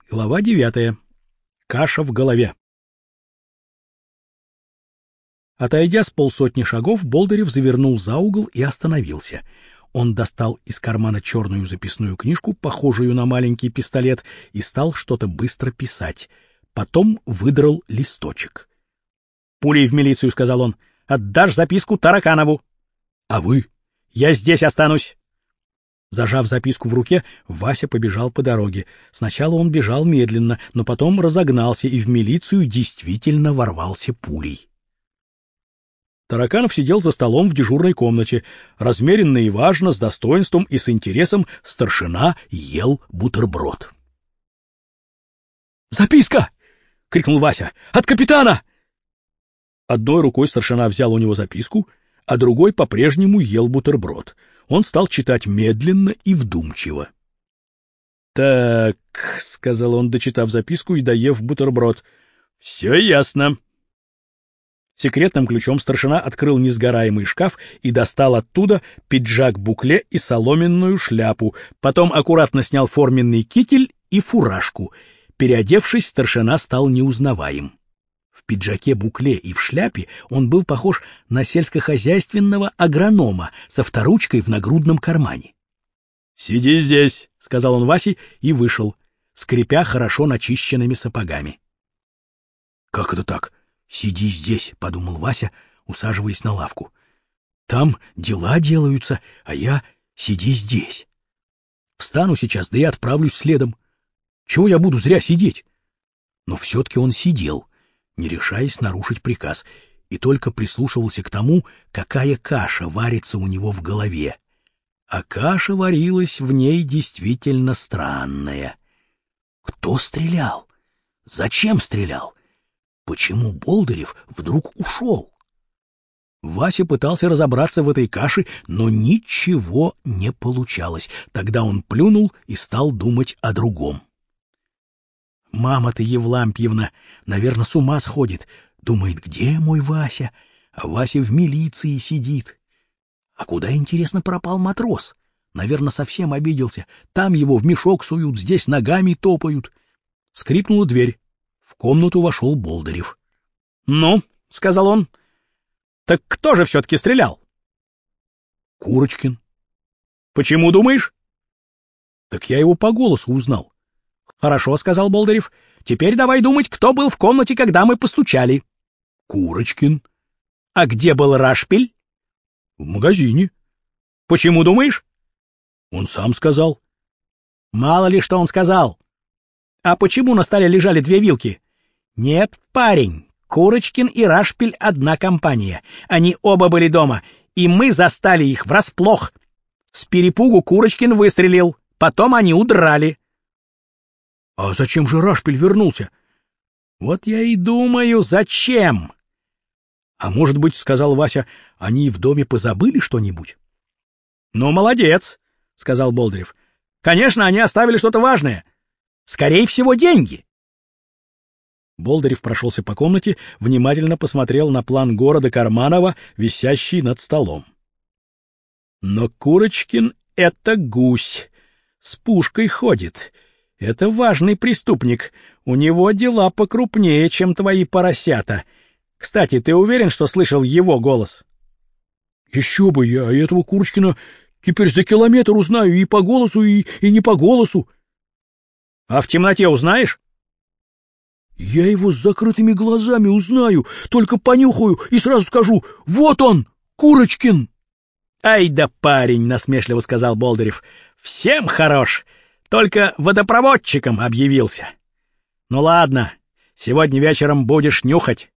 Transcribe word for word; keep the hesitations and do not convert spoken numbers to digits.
Глава девятая. Каша в голове. Отойдя с полсотни шагов, Болдырев завернул за угол и остановился. Он достал из кармана черную записную книжку, похожую на маленький пистолет, и стал что-то быстро писать. Потом выдрал листочек. — Пулей в милицию, — сказал он. — Отдашь записку Тараканову. — А вы? — Я здесь останусь. Зажав записку в руке, Вася побежал по дороге. Сначала он бежал медленно, но потом разогнался и в милицию действительно ворвался пулей. Тараканов сидел за столом в дежурной комнате. Размеренно и важно, с достоинством и с интересом старшина ел бутерброд. «Записка!» — крикнул Вася. «От капитана!» Одной рукой старшина взял у него записку, а другой по-прежнему ел бутерброд. Он стал читать медленно и вдумчиво. «Так», — сказал он, дочитав записку и доев бутерброд, — «все ясно». Секретным ключом старшина открыл несгораемый шкаф и достал оттуда пиджак-букле и соломенную шляпу, потом аккуратно снял форменный китель и фуражку. Переодевшись, старшина стал неузнаваем. В пиджаке-букле и в шляпе он был похож на сельскохозяйственного агронома со вторучкой в нагрудном кармане. — Сиди здесь, — сказал он Васе и вышел, скрипя хорошо начищенными сапогами. — Как это так? Сиди здесь, — подумал Вася, усаживаясь на лавку. — Там дела делаются, а я сиди здесь. Встану сейчас, да и отправлюсь следом. Чего я буду зря сидеть? Но все-таки он сидел, не решаясь нарушить приказ, и только прислушивался к тому, какая каша варится у него в голове. А каша варилась в ней действительно странная. Кто стрелял? Зачем стрелял? Почему Болдырев вдруг ушел? Вася пытался разобраться в этой каше, но ничего не получалось. Тогда он плюнул и стал думать о другом. Мама-то Евлампьевна, наверное, с ума сходит. Думает, где мой Вася? А Вася в милиции сидит. А куда, интересно, пропал матрос? Наверное, совсем обиделся. Там его в мешок суют, здесь ногами топают. Скрипнула дверь. В комнату вошел Болдырев. — Ну, — сказал он, — так кто же все-таки стрелял? — Курочкин. — Почему, думаешь? — Так я его по голосу узнал. — Хорошо, — сказал Болдырев. — Теперь давай думать, кто был в комнате, когда мы постучали. — Курочкин. — А где был Рашпиль? — В магазине. — Почему, думаешь? — Он сам сказал. — Мало ли, что он сказал. — А почему на столе лежали две вилки? — Нет, парень, Курочкин и Рашпиль одна компания. Они оба были дома, и мы застали их врасплох. С перепугу Курочкин выстрелил, потом они удрали. — А зачем же Рашпиль вернулся? — Вот я и думаю, зачем? — А может быть, — сказал Вася, — они в доме позабыли что-нибудь? — Ну, молодец, — сказал Болдырев. — Конечно, они оставили что-то важное. Скорее всего, деньги. Болдырев прошелся по комнате, внимательно посмотрел на план города Карманова, висящий над столом. Но Курочкин — это гусь, с пушкой ходит. Это важный преступник, у него дела покрупнее, чем твои поросята. Кстати, ты уверен, что слышал его голос? — Еще бы, я этого Курочкина теперь за километр узнаю и по голосу, и, и не по голосу. — А в темноте узнаешь? — Я его с закрытыми глазами узнаю, только понюхаю и сразу скажу: вот он, Курочкин! — Ай да парень, — насмешливо сказал Болдырев, — всем хорош, только водопроводчиком объявился. Ну ладно, сегодня вечером будешь нюхать.